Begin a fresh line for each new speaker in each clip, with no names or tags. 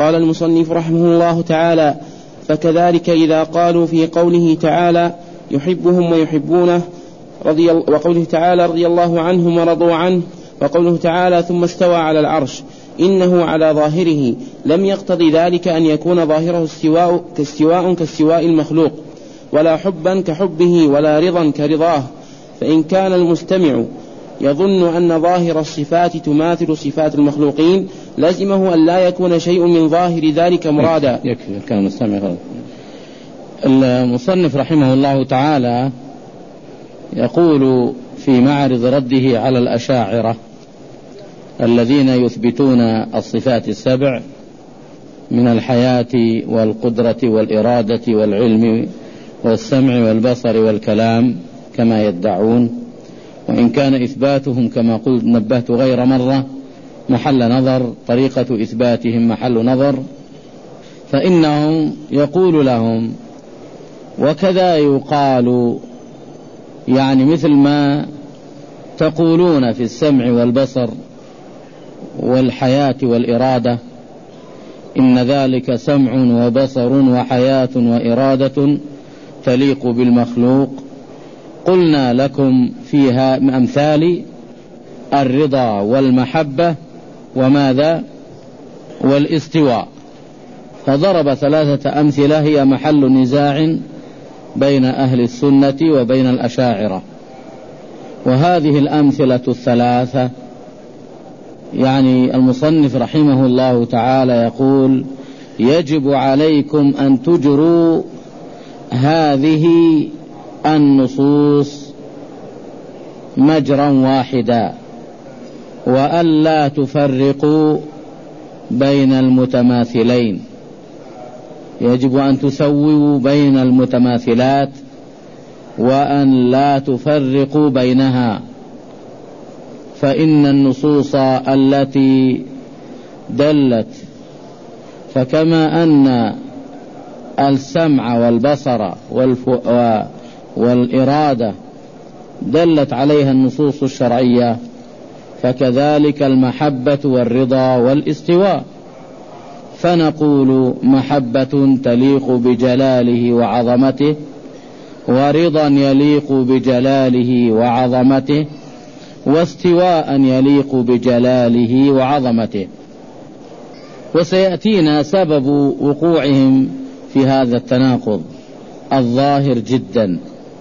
قال المصنف رحمه الله تعالى: فكذلك إذا قالوا في قوله تعالى يحبهم ويحبونه وقوله تعالى رضي الله عنهم ورضوا عنه، وقوله تعالى ثم استوى على العرش، إنه على ظاهره لم يقتضي ذلك أن يكون ظاهره استواء كاستواء المخلوق، ولا حبا كحبه، ولا رضا كرضاه. فإن كان المستمع يظن أن ظاهر الصفات تماثل صفات المخلوقين لازمه أن لا يكون شيء من ظاهر ذلك مرادا.
يكفي كان المستمع. المصنف رحمه الله تعالى يقول في معرض رده على الأشاعرة الذين يثبتون الصفات السبع من الحياة والقدرة والإرادة والعلم والسمع والبصر والكلام كما يدعون، وإن كان إثباتهم كما قلت نبهت غير مرة محل نظر، طريقة إثباتهم محل نظر، فإنهم يقول لهم وكذا يقال، يعني مثل ما تقولون في السمع والبصر والحياة والإرادة إن ذلك سمع وبصر وحياة وإرادة تليق بالمخلوق، قلنا لكم فيها أمثال الرضا والمحبة وماذا والاستواء. فضرب 3 أمثلة هي محل نزاع بين أهل السنة وبين الأشاعرة. وهذه الأمثلة 3 يعني المصنف رحمه الله تعالى يقول يجب عليكم أن تجروا هذه النصوص مجرا واحدا، وألا تفرقوا بين المتماثلين، يجب أن تسووا بين المتماثلات وأن لا تفرقوا بينها. فإن النصوص التي دلت، فكما أن السمع والبصر والإرادة دلت عليها النصوص الشرعية، فكذلك المحبة والرضا والاستواء. فنقول محبة تليق بجلاله وعظمته، ورضا يليق بجلاله وعظمته، واستواء يليق بجلاله وعظمته. وسيأتينا سبب وقوعهم في هذا التناقض الظاهر جدا،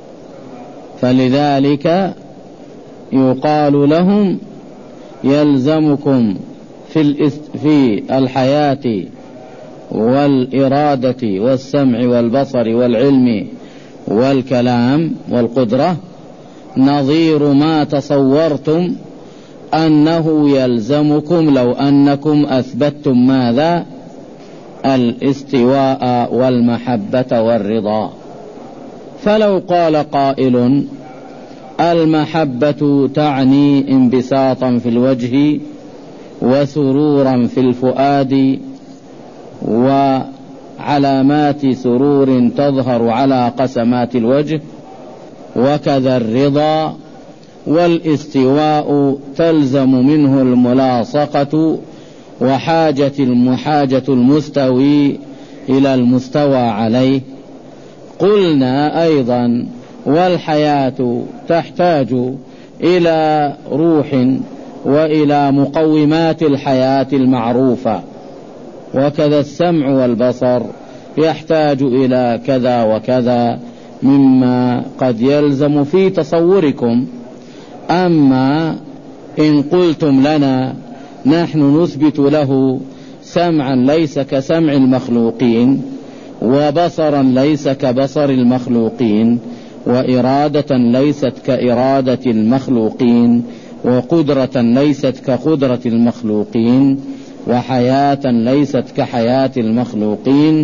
فلذلك يقال لهم يلزمكم في الحياة والإرادة والسمع والبصر والعلم والكلام والقدرة نظير ما تصورتم أنه يلزمكم لو أنكم أثبتتم ماذا الاستواء والمحبة والرضا. فلو قال قائل المحبة تعني انبساطا في الوجه وسرورا في الفؤاد وعلامات سرور تظهر على قسمات الوجه، وكذا الرضا، والاستواء تلزم منه الملاصقة وحاجة المستوي إلى المستوى عليه. قلنا أيضا والحياة تحتاج إلى روح وإلى مقومات الحياة المعروفة، وكذا السمع والبصر يحتاج إلى كذا وكذا مما قد يلزم في تصوركم. أما إن قلتم لنا نحن نثبت له سمعا ليس كسمع المخلوقين، وبصرا ليس كبصر المخلوقين، وإرادة ليست كإرادة المخلوقين، وقدرة ليست كقدرة المخلوقين، وحياة ليست كحياة المخلوقين،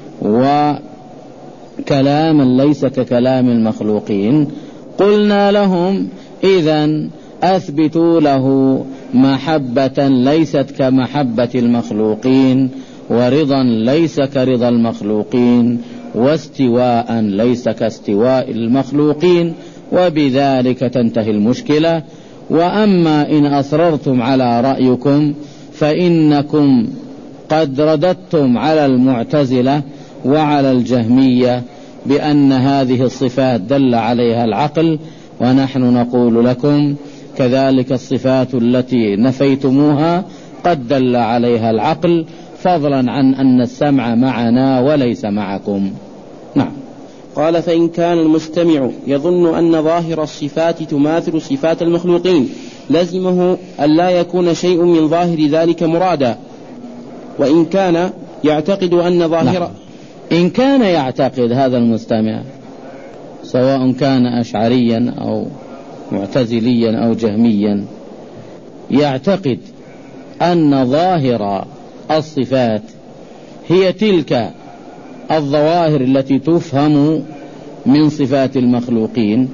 وكلاما ليس ككلام المخلوقين، قلنا لهم إذن أثبتوا له محبة ليست كمحبة المخلوقين، ورضا ليس كرضا المخلوقين، واستواء ليس كاستواء المخلوقين، وبذلك تنتهي المشكلة. وأما إن أصررتم على رأيكم فإنكم قد رددتم على المعتزلة وعلى الجهمية بأن هذه الصفات دل عليها العقل، ونحن نقول لكم كذلك الصفات التي نفيتموها قد دل عليها العقل، فضلا عن أن السمع معنا وليس معكم. نعم.
قال: فإن كان المستمع يظن أن ظاهر الصفات تماثل صفات المخلوقين لزمه أن لا يكون شيء من ظاهر ذلك مرادا، وإن كان يعتقد أن ظاهر
إن كان يعتقد هذا المستمع سواء كان أشعريا أو معتزليا أو جهميا يعتقد أن ظاهر الصفات هي تلك الظواهر التي تفهم من صفات المخلوقين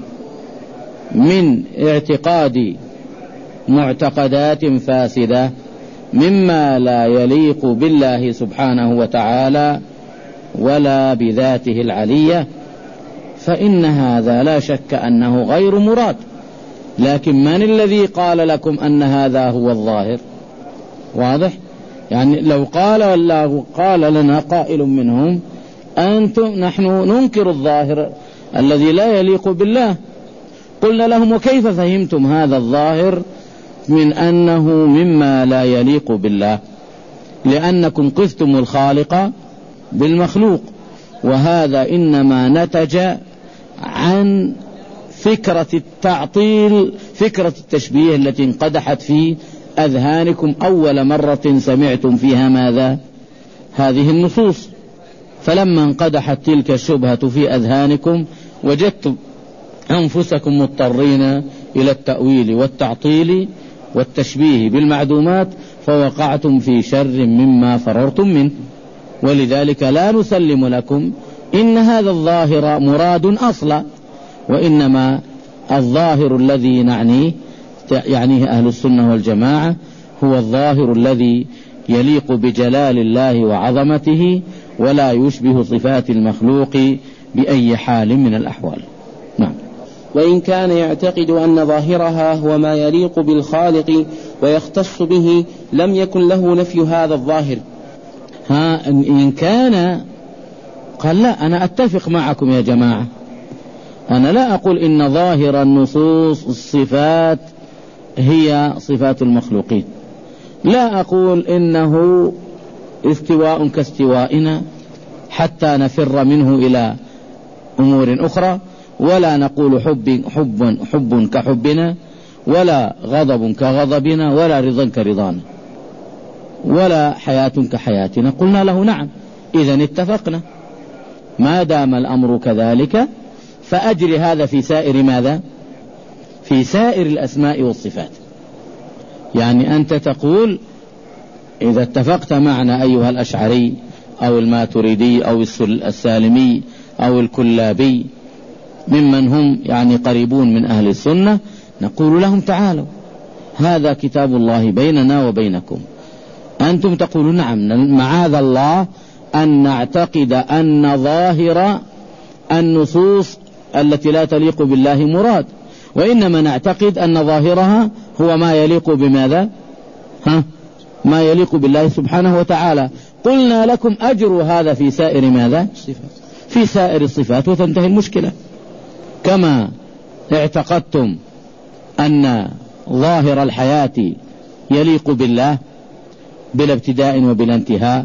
من اعتقاد معتقدات فاسدة مما لا يليق بالله سبحانه وتعالى ولا بذاته العلية، فإن هذا لا شك أنه غير مراد. لكن من الذي قال لكم أن هذا هو الظاهر؟ واضح؟ يعني لو قال لنا قائل منهم نحن ننكر الظاهر الذي لا يليق بالله، قلنا لهم: وكيف فهمتم هذا الظاهر من أنه مما لا يليق بالله؟ لأنكم قفتم الخالق بالمخلوق، وهذا إنما نتج عن فكرة التعطيل، فكرة التشبيه التي انقدحت في أذهانكم أول مرة سمعتم فيها ماذا؟ هذه النصوص. فلما انقدحت تلك الشبهة في أذهانكم وجدتم أنفسكم مضطرين إلى التأويل والتعطيل والتشبيه بالمعدومات، فوقعتم في شر مما فررتم منه. ولذلك لا نسلم لكم إن هذا الظاهر مراد أصلا، وإنما الظاهر الذي يعنيه أهل السنة والجماعة هو الظاهر الذي يليق بجلال الله وعظمته ولا يشبه صفات المخلوق بأي حال من الأحوال. نعم.
وإن كان يعتقد أن ظاهرها هو ما يليق بالخالق ويختص به لم يكن له نفي هذا الظاهر.
إن كان قال: لا، أنا أتفق معكم يا جماعة، أنا لا أقول إن ظاهر النصوص الصفات هي صفات المخلوقين، لا أقول إنه استواء كاستوائنا حتى نفر منه إلى أمور أخرى، ولا نقول حب كحبنا، ولا غضب كغضبنا، ولا رضا كرضانا، ولا حياة كحياتنا. قلنا له: نعم، إذن اتفقنا. ما دام الأمر كذلك فأجري هذا في سائر ماذا؟ في سائر الأسماء والصفات. يعني أنت تقول إذا اتفقت معنا أيها الأشعري أو الماتريدي أو السالمي أو الكلابي ممن هم يعني قريبون من أهل السنة، نقول لهم: تعالوا، هذا كتاب الله بيننا وبينكم. أنتم تقولون: نعم، معاذ الله أن نعتقد أن ظاهر النصوص التي لا تليق بالله مراد، وإنما نعتقد أن ظاهرها هو ما يليق بماذا؟ ما يليق بالله سبحانه وتعالى. قلنا لكم: أجروا هذا في سائر ماذا؟ في سائر الصفات، وتنتهي المشكلة. كما اعتقدتم أن ظاهر الحياة يليق بالله بلا ابتداء وبلا انتهاء،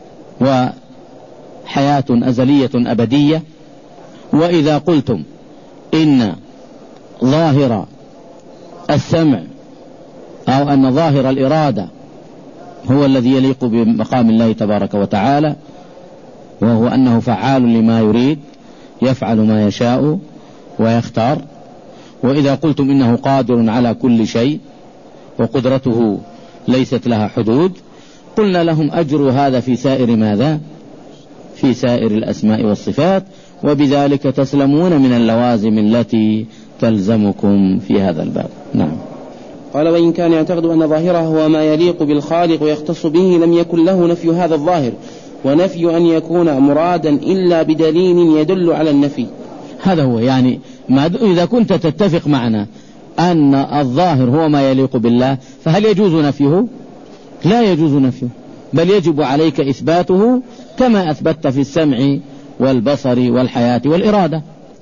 وحياة أزلية أبدية، وإذا قلتم إن ظاهر السمع أو أن ظاهر الإرادة هو الذي يليق بمقام الله تبارك وتعالى، وهو أنه فعال لما يريد، يفعل ما يشاء ويختار، وإذا قلتم إنه قادر على كل شيء وقدرته ليست لها حدود، قلنا لهم: أجروا هذا في سائر ماذا؟ في سائر الأسماء والصفات، وبذلك تسلمون من اللوازم التي تلزمكم في هذا الباب. نعم.
قال: وإن كان يعتقد أن ظاهره هو ما يليق بالخالق ويختص به لم يكن له نفي هذا الظاهر، ونفي أن يكون مرادا إلا بدليل يدل على النفي.
هذا هو، يعني إذا كنت تتفق معنا أن الظاهر هو ما يليق بالله، فهل يجوز نفيه؟ لا يجوز نفيه. بل يجب عليك إثباته كما أثبتت في السمع والبصر والحياة والإرادة.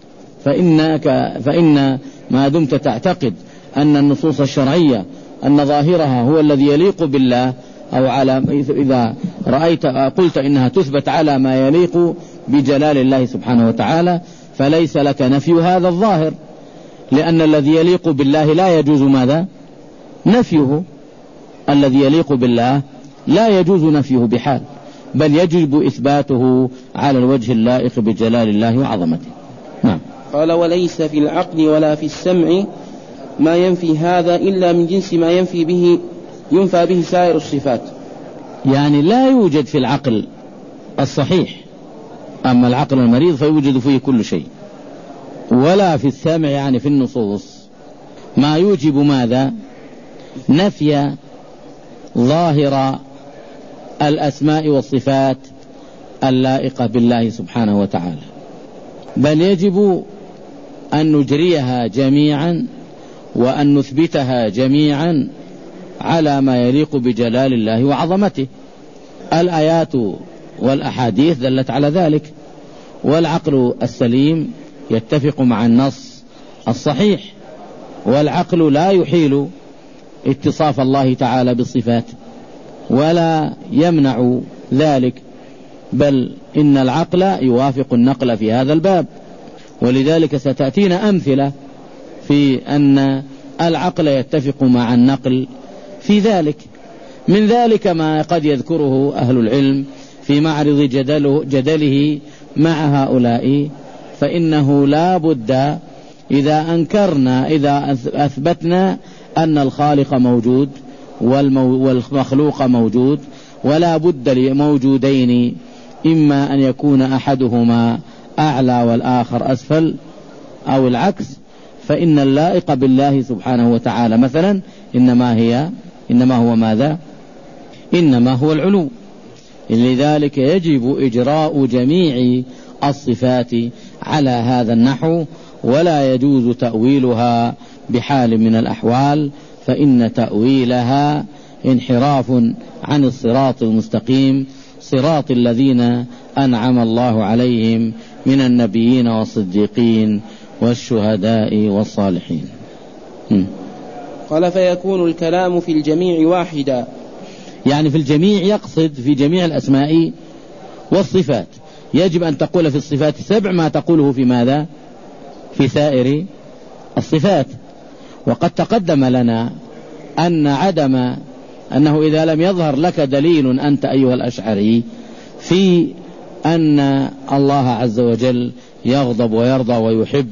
فإن ما دمت تعتقد أن النصوص الشرعية أن ظاهرها هو الذي يليق بالله، أو إذا رأيت قلت إنها تثبت على ما يليق بجلال الله سبحانه وتعالى، فليس لك نفي هذا الظاهر، لأن الذي يليق بالله لا يجوز ماذا؟ نفيه. الذي يليق بالله لا يجوز نفيه بحال، بل يجب إثباته على الوجه اللائق بجلال الله وعظمته. نعم.
قال: وليس في العقل ولا في السمع ما ينفي هذا إلا من جنس ما ينفى به سائر الصفات.
يعني لا يوجد في العقل الصحيح، أما العقل المريض فيوجد فيه كل شيء، ولا في السمع يعني في النصوص ما يوجب ماذا؟ نفي ظاهر الأسماء والصفات اللائقة بالله سبحانه وتعالى، بل يجب أن نجريها جميعا وأن نثبتها جميعا على ما يليق بجلال الله وعظمته. الآيات والأحاديث دلت على ذلك، والعقل السليم يتفق مع النص الصحيح، والعقل لا يحيل اتصاف الله تعالى بالصفات ولا يمنع ذلك، بل إن العقل يوافق النقل في هذا الباب. ولذلك ستأتينا أمثلة في أن العقل يتفق مع النقل في ذلك. من ذلك ما قد يذكره أهل العلم في معرض جدله مع هؤلاء، فإنه لا بد إذا أثبتنا أن الخالق موجود والمخلوق موجود، ولا بد لموجودين إما أن يكون أحدهما أعلى والآخر أسفل أو العكس، فإن اللائق بالله سبحانه وتعالى مثلا إنما هو ماذا؟ إنما هو العلو. لذلك يجب إجراء جميع الصفات على هذا النحو، ولا يجوز تأويلها بحال من الأحوال، فإن تأويلها انحراف عن الصراط المستقيم، صراط الذين أنعم الله عليهم من النبيين والصديقين والشهداء والصالحين.
قال: فيكون الكلام في الجميع واحدا،
يعني في الجميع يقصد في جميع الأسماء والصفات. يجب أن تقول في الصفات 7 ما تقوله في ماذا؟ في سائر الصفات. وقد تقدم لنا أنه إذا لم يظهر لك دليل أنت أيها الأشعري في أن الله عز وجل يغضب ويرضى ويحب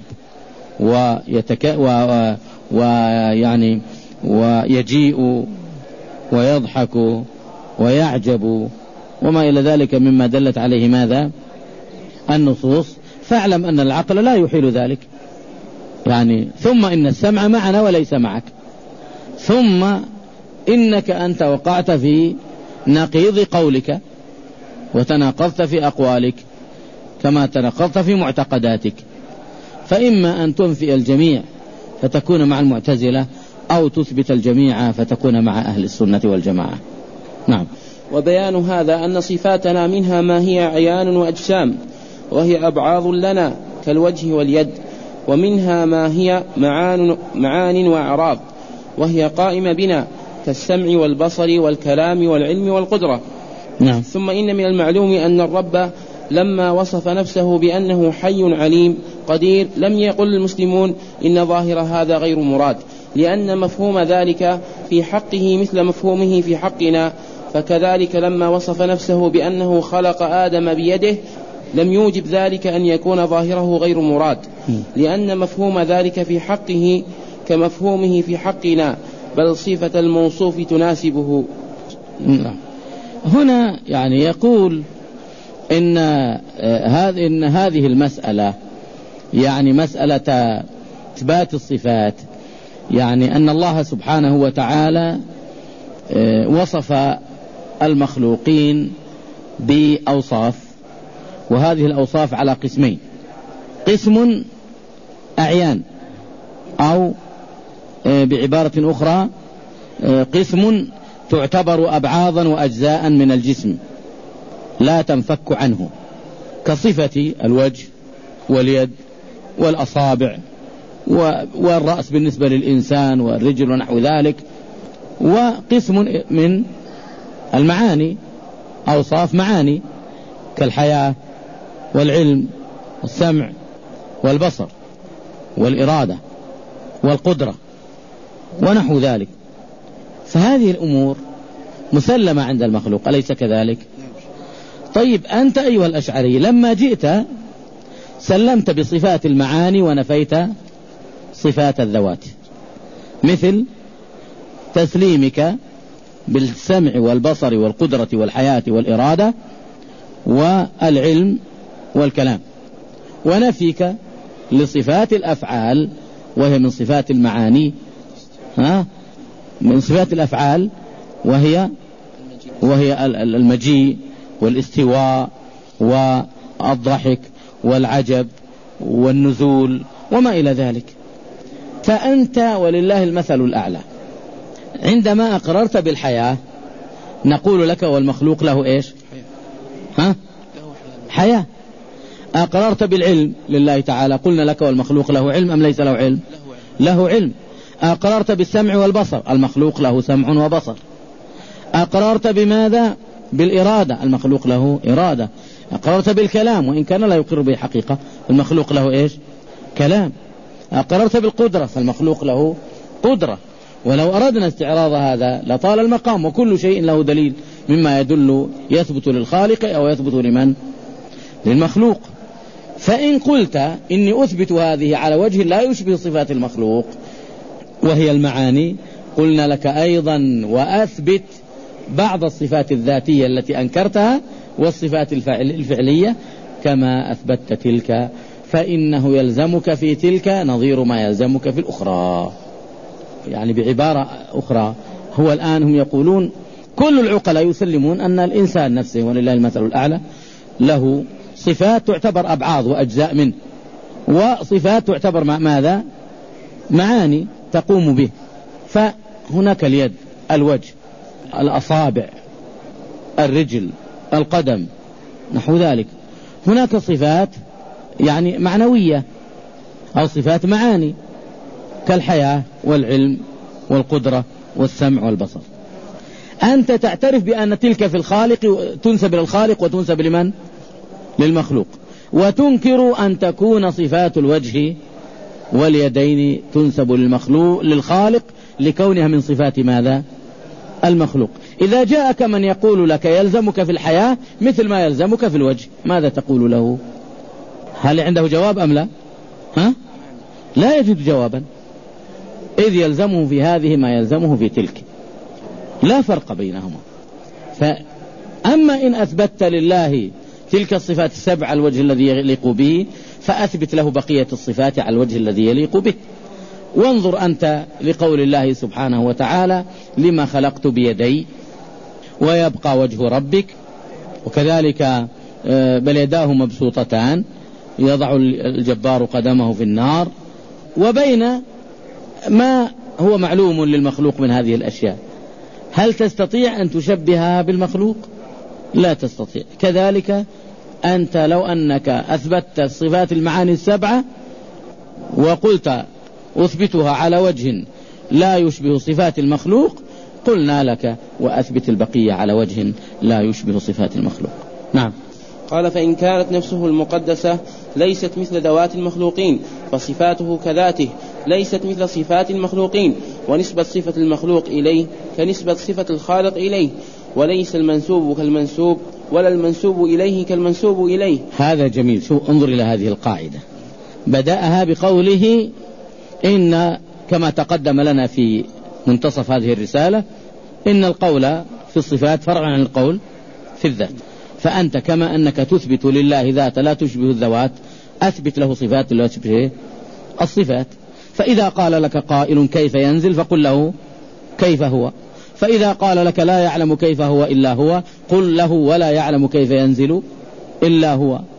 ويجيء ويضحك ويعجب وما إلى ذلك مما دلت عليه ماذا؟ النصوص، فاعلم أن العقل لا يحيل ذلك. يعني ثم إن السمع معنا وليس معك، ثم إنك أنت وقعت في نقيض قولك وتناقضت في أقوالك كما تناقضت في معتقداتك، فإما أن تنفي الجميع فتكون مع المعتزلة، أو تثبت الجميع فتكون مع أهل السنة والجماعة. نعم.
وبيان هذا أن صفاتنا منها ما هي عيان وأجسام، وهي أبعاض لنا كالوجه واليد، ومنها ما هي معان وأعراض، وهي قائمة بنا كالسمع والبصر والكلام والعلم والقدرة.
نعم.
ثم إن من المعلوم أن الرب لما وصف نفسه بأنه حي عليم قدير لم يقل المسلمون إن ظاهر هذا غير مراد، لأن مفهوم ذلك في حقه مثل مفهومه في حقنا. فكذلك لما وصف نفسه بأنه خلق آدم بيده لم يوجب ذلك أن يكون ظاهره غير مراد، لأن مفهوم ذلك في حقه كمفهومه في حقنا، بل صفة الموصوف تناسبه.
هنا يعني يقول إن هذه المسألة يعني مسألة إثبات الصفات، يعني أن الله سبحانه وتعالى وصف المخلوقين بأوصاف، وهذه الأوصاف على قسمين: قسم أعيان، أو بعبارة أخرى قسم تعتبر أبعاضا وأجزاء من الجسم لا تنفك عنه، كصفة الوجه واليد والأصابع والرأس بالنسبة للإنسان والرجل ونحو ذلك. وقسم من المعاني أوصاف معاني كالحياة والعلم والسمع والبصر والإرادة والقدرة ونحو ذلك. فهذه الأمور مسلمة عند المخلوق، أليس كذلك؟ طيب أنت أيها الأشعري لما جئت سلمت بصفات المعاني ونفيت صفات الذوات، مثل تسليمك بالسمع والبصر والقدرة والحياة والإرادة والعلم والكلام، ونفيك لصفات الأفعال وهي من صفات المعاني، من صفات الأفعال وهي المجيء والاستواء والضحك والعجب والنزول وما إلى ذلك. فأنت ولله المثل الأعلى عندما أقررت بالحياة نقول لك والمخلوق له إيش؟ حياة. أقررت بالعلم لله تعالى قلنا لك والمخلوق له علم أم ليس له علم؟ له علم. أقررت بالسمع والبصر المخلوق له سمع وبصر. أقررت بماذا؟ بالإرادة المخلوق له إرادة. أقررت بالكلام وإن كان لا يقر به حقيقة المخلوق له إيش؟ كلام. أقررت بالقدرة فالمخلوق له قدرة. ولو أردنا استعراض هذا لطال المقام، وكل شيء له دليل مما يدل يثبت للخالق أو يثبت لمن؟ للمخلوق. فإن قلت إني أثبت هذه على وجه لا يشبه صفات المخلوق وهي المعاني، قلنا لك أيضا وأثبت بعض الصفات الذاتية التي أنكرتها والصفات الفعلية كما أثبتت تلك، فإنه يلزمك في تلك نظير ما يلزمك في الأخرى. يعني بعبارة أخرى هو الآن هم يقولون كل العقلاء يسلمون أن الإنسان نفسه ولله المثل الأعلى له صفات تعتبر أبعاض وأجزاء منه، وصفات تعتبر ماذا؟ معاني تقوم به. فهناك اليد، الوجه، الأصابع، الرجل، القدم، نحو ذلك. هناك صفات يعني معنوية أو صفات معاني كالحياة والعلم والقدرة والسمع والبصر. أنت تعترف بأن تلك في الخالق تنسب للخالق وتنسب لمن؟ للمخلوق. وتنكر أن تكون صفات الوجه واليدين تنسب للخالق لكونها من صفات ماذا؟ المخلوق. إذا جاءك من يقول لك يلزمك في الحياة مثل ما يلزمك في الوجه ماذا تقول له؟ هل عنده جواب أم لا؟ لا يجد جوابا، إذ يلزمه في هذه ما يلزمه في تلك، لا فرق بينهما. فأما إن أثبتت لله تلك الصفات السبع على الوجه الذي يليق به فأثبت له بقية الصفات على الوجه الذي يليق به. وانظر أنت لقول الله سبحانه وتعالى لما خلقت بيدي ويبقى وجه ربك، وكذلك بل يداه مبسوطتان يضع الجبار قدمه في النار، وبين ما هو معلوم للمخلوق من هذه الأشياء. هل تستطيع أن تشبهها بالمخلوق؟ لا تستطيع. كذلك أنت لو أنك أثبتت صفات المعاني السبعة وقلت أثبتها على وجه لا يشبه صفات المخلوق قلنا لك وأثبت البقية على وجه لا يشبه صفات المخلوق. نعم.
قال فإن كانت نفسه المقدسة ليست مثل ذوات المخلوقين فصفاته كذاته ليست مثل صفات المخلوقين، ونسبة صفة المخلوق إليه كنسبة صفة الخالق إليه، وليس المنسوب كالمنسوب ولا المنسوب إليه كالمنسوب إليه.
هذا جميل. شو انظر إلى هذه القاعدة، بدأها بقوله إن كما تقدم لنا في منتصف هذه الرسالة إن القول في الصفات فرع عن القول في الذات. فأنت كما أنك تثبت لله ذات لا تشبه الذوات أثبت له صفات لا تشبه الصفات. فإذا قال لك قائل كيف ينزل فقل له كيف هو، فإذا قال لك لا يعلم كيف هو إلا هو قل له ولا يعلم كيف ينزل إلا هو.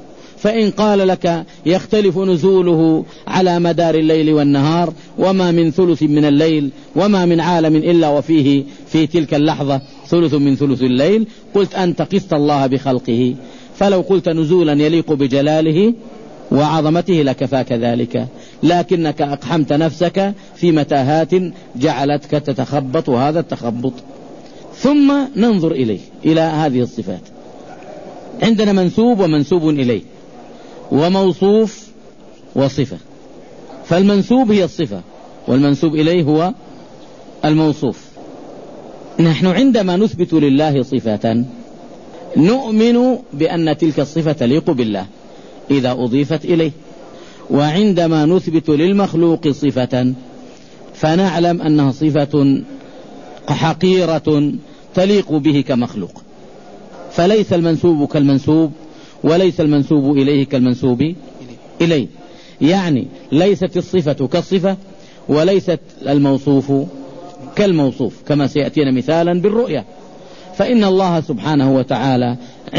فإن قال لك يختلف نزوله على مدار الليل والنهار، وما من ثلث من الليل وما من عالم إلا وفيه في تلك اللحظة ثلث من ثلث الليل، قلت أنت قست الله بخلقه، فلو قلت نزولا يليق بجلاله وعظمته لكفاك ذلك، لكنك أقحمت نفسك في متاهات جعلتك تتخبط هذا التخبط. ثم ننظر إلى هذه الصفات. عندنا منسوب ومنسوب إليه، وموصوف وصفة. فالمنسوب هي الصفة، والمنسوب إليه هو الموصوف. نحن عندما نثبت لله صفة نؤمن بأن تلك الصفة تليق بالله إذا أضيفت إليه، وعندما نثبت للمخلوق صفة فنعلم أنها صفة حقيرة تليق به كمخلوق، فليس المنسوب كالمنسوب وليس المنسوب إليه كالمنسوب إليه، يعني ليست الصفة كالصفة وليست الموصوف كالموصوف، كما سيأتينا مثالا بالرؤية. فإن الله سبحانه وتعالى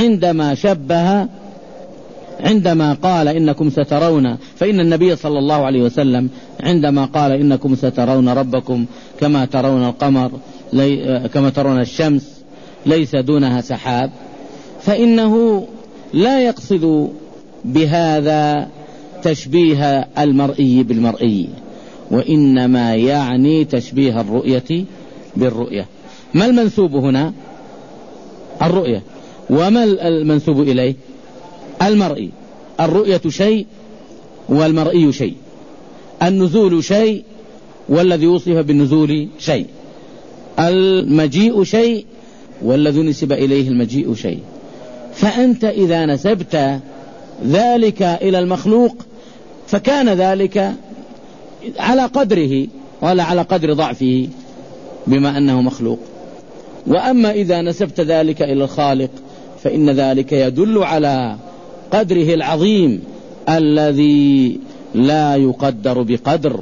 عندما قال إنكم سترون، فإن النبي صلى الله عليه وسلم عندما قال إنكم سترون ربكم كما ترون القمر كما ترون الشمس ليس دونها سحاب، فإنه لا يقصد بهذا تشبيه المرئي بالمرئي، وإنما يعني تشبيه الرؤية بالرؤية. ما المنسوب هنا؟ الرؤية. وما المنسوب إليه؟ المرئي. الرؤية شيء والمرئي شيء، النزول شيء والذي وصف بالنزول شيء، المجيء شيء والذي نسب إليه المجيء شيء. فأنت إذا نسبت ذلك إلى المخلوق فكان ذلك على قدره ولا على قدر ضعفه بما أنه مخلوق. وأما إذا نسبت ذلك إلى الخالق فإن ذلك يدل على قدره العظيم الذي لا يقدر بقدر،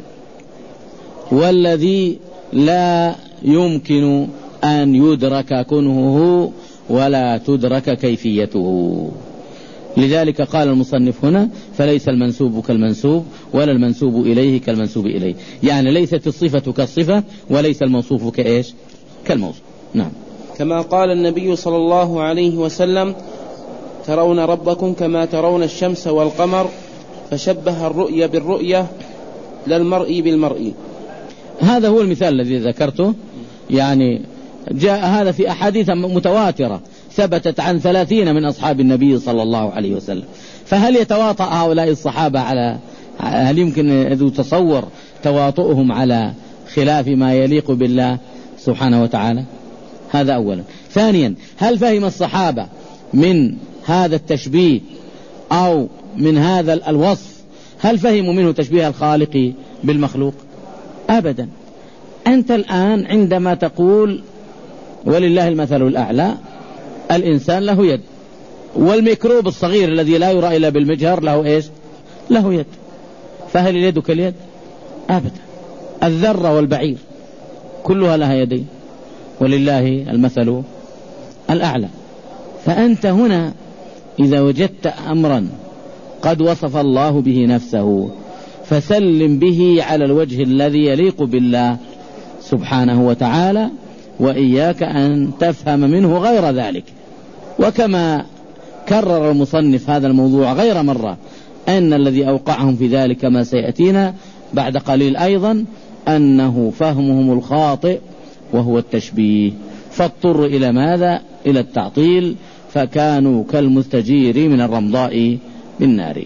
والذي لا يمكن أن يدرك كنهه ولا تدرك كيفيته. لذلك قال المصنف هنا فليس المنسوب كالمنسوب ولا المنسوب إليه كالمنسوب إليه، يعني ليست الصفة كالصفة وليس الموصوف كإيش؟ كالموصوف. نعم.
كما قال النبي صلى الله عليه وسلم ترون ربكم كما ترون الشمس والقمر، فشبه الرؤية بالرؤية لا المرء بالمرء.
هذا هو المثال الذي ذكرته، يعني جاء هذا في أحاديث متواترة ثبتت عن 30 من أصحاب النبي صلى الله عليه وسلم. فهل يتواطأ هؤلاء الصحابة هل يمكن أن يتصور تواطؤهم على خلاف ما يليق بالله سبحانه وتعالى؟ هذا أولا. ثانيا، هل فهم الصحابة من هذا التشبيه أو من هذا الوصف هل فهموا منه تشبيه الخالق بالمخلوق؟ أبدا. أنت الآن عندما تقول ولله المثل الأعلى، الإنسان له يد، والميكروب الصغير الذي لا يرى إلا بالمجهر له إيش؟ له يد. فهل اليد كاليد؟ أبدا. الذرة والبعير كلها لها يدين، ولله المثل الأعلى. فأنت هنا إذا وجدت أمرا قد وصف الله به نفسه فسلم به على الوجه الذي يليق بالله سبحانه وتعالى، وإياك أن تفهم منه غير ذلك. وكما كرر المصنف هذا الموضوع غير مرة أن الذي أوقعهم في ذلك ما سيأتينا بعد قليل أيضا أنه فهمهم الخاطئ وهو التشبيه، فاضطر إلى ماذا؟ إلى التعطيل، فكانوا كالمستجير من الرمضاء بالنار.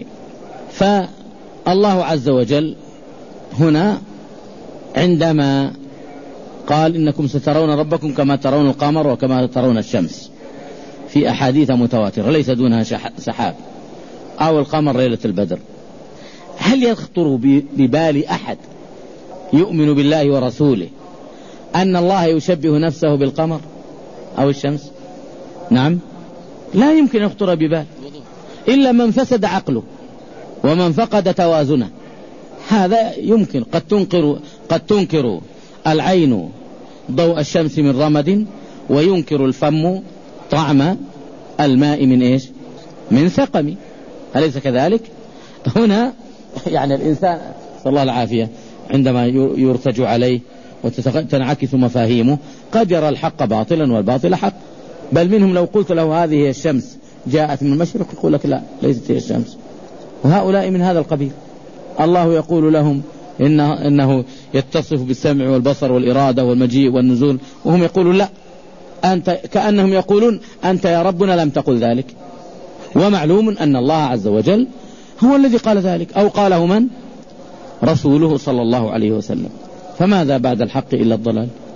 فالله عز وجل هنا عندما قال إنكم سترون ربكم كما ترون القمر وكما ترون الشمس في أحاديث متواترة ليس دونها سحاب، أو القمر ليلة البدر، هل يخطر ببال أحد يؤمن بالله ورسوله أن الله يشبه نفسه بالقمر أو الشمس؟ نعم، لا يمكن يخطر ببال إلا من فسد عقله ومن فقد توازنه. هذا يمكن. قد تنكر العين ضوء الشمس من رمد، وينكر الفم طعم الماء من إيش؟ من سقم. أليس كذلك؟ هنا يعني الإنسان صلى الله العافية عندما يرتج عليه وتنعكس مفاهيمه قد يرى الحق باطلا والباطل حق. بل منهم لو قلت له هذه هي الشمس جاءت من المشرق يقول لك لا ليست هي الشمس. وهؤلاء من هذا القبيل. الله يقول لهم إنه يتصف بالسمع والبصر والإرادة والمجيء والنزول، وهم يقولون لا، أنت كأنهم يقولون أنت يا ربنا لم تقل ذلك. ومعلوم أن الله عز وجل هو الذي قال ذلك، أو قاله من؟ رسوله صلى الله عليه وسلم. فماذا بعد الحق إلا الضلال؟